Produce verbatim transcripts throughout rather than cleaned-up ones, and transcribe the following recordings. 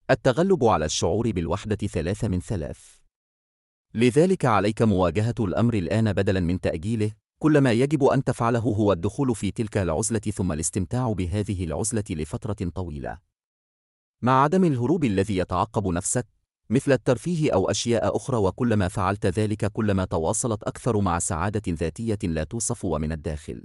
التغلب على الشعور بالوحدة ثلاثة من ثلاث. لذلك عليك مواجهة الأمر الآن بدلاً من تأجيله. كل ما يجب أن تفعله هو الدخول في تلك العزلة ثم الاستمتاع بهذه العزلة لفترة طويلة، مع عدم الهروب الذي يتعقب نفسك مثل الترفيه أو أشياء أخرى. وكلما فعلت ذلك كلما تواصلت أكثر مع سعادة ذاتية لا توصف ومن الداخل.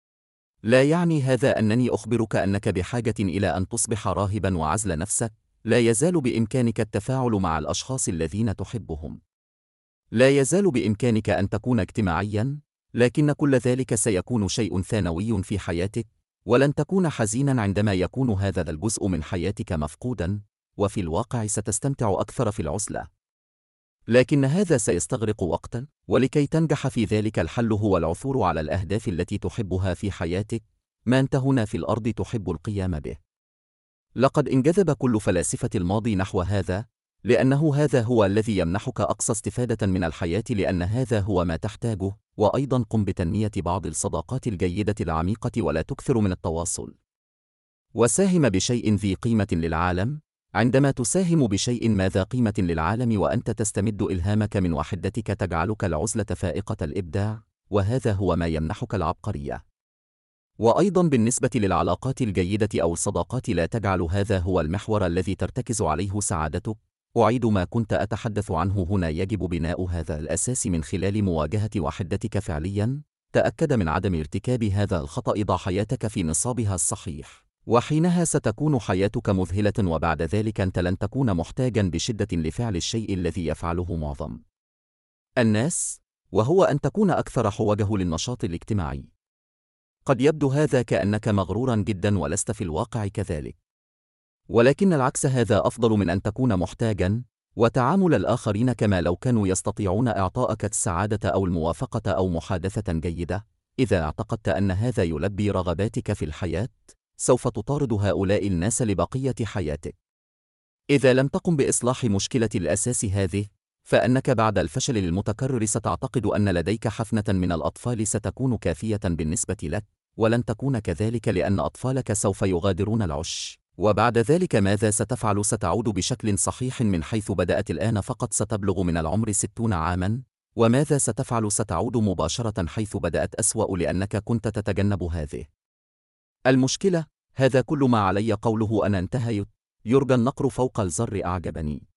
لا يعني هذا أنني أخبرك أنك بحاجة إلى أن تصبح راهباً وعزل نفسك. لا يزال بإمكانك التفاعل مع الأشخاص الذين تحبهم. لا يزال بإمكانك أن تكون اجتماعياً، لكن كل ذلك سيكون شيء ثانوي في حياتك، ولن تكون حزيناً عندما يكون هذا الجزء من حياتك مفقوداً، وفي الواقع ستستمتع أكثر في العزلة. لكن هذا سيستغرق وقتاً، ولكي تنجح في ذلك الحل هو العثور على الأهداف التي تحبها في حياتك. ما أنت هنا في الأرض تحب القيام به. لقد انجذب كل فلاسفة الماضي نحو هذا، لأنه هذا هو الذي يمنحك أقصى استفادة من الحياة، لأن هذا هو ما تحتاجه. وأيضاً قم بتنمية بعض الصداقات الجيدة العميقة ولا تكثر من التواصل. وساهم بشيء ذي قيمة للعالم. عندما تساهم بشيء ما ذا قيمة للعالم وأنت تستمد إلهامك من وحدتك تجعلك العزلة فائقة الإبداع، وهذا هو ما يمنحك العبقرية. وأيضاً بالنسبة للعلاقات الجيدة أو الصداقات لا تجعل هذا هو المحور الذي ترتكز عليه سعادتك. أعيد ما كنت أتحدث عنه هنا. يجب بناء هذا الأساس من خلال مواجهة وحدتك فعلياً. تأكد من عدم ارتكاب هذا الخطأ. ضع حياتك في نصابها الصحيح، وحينها ستكون حياتك مذهلة، وبعد ذلك أنت لن تكون محتاجاً بشدة لفعل الشيء الذي يفعله معظم الناس، وهو أن تكون أكثر حوجه للنشاط الاجتماعي. قد يبدو هذا كأنك مغروراً جداً ولست في الواقع كذلك، ولكن العكس هذا أفضل من أن تكون محتاجاً. وتعامل الآخرين كما لو كانوا يستطيعون إعطائك السعادة أو الموافقة أو محادثة جيدة. إذا اعتقدت أن هذا يلبي رغباتك في الحياة، سوف تطارد هؤلاء الناس لبقية حياتك. إذا لم تقم بإصلاح مشكلة الأساس هذه، فأنك بعد الفشل المتكرر ستعتقد أن لديك حفنة من الأطفال ستكون كافية بالنسبة لك، ولن تكون كذلك لأن أطفالك سوف يغادرون العش. وبعد ذلك ماذا ستفعل؟ ستعود بشكل صحيح من حيث بدأت الآن فقط. ستبلغ من العمر ستون عاماً. وماذا ستفعل؟ ستعود مباشرة حيث بدأت أسوأ، لأنك كنت تتجنب هذه المشكلة. هذا كل ما علي قوله. أنا انتهيت. يرجى النقر فوق الزر. أعجبني.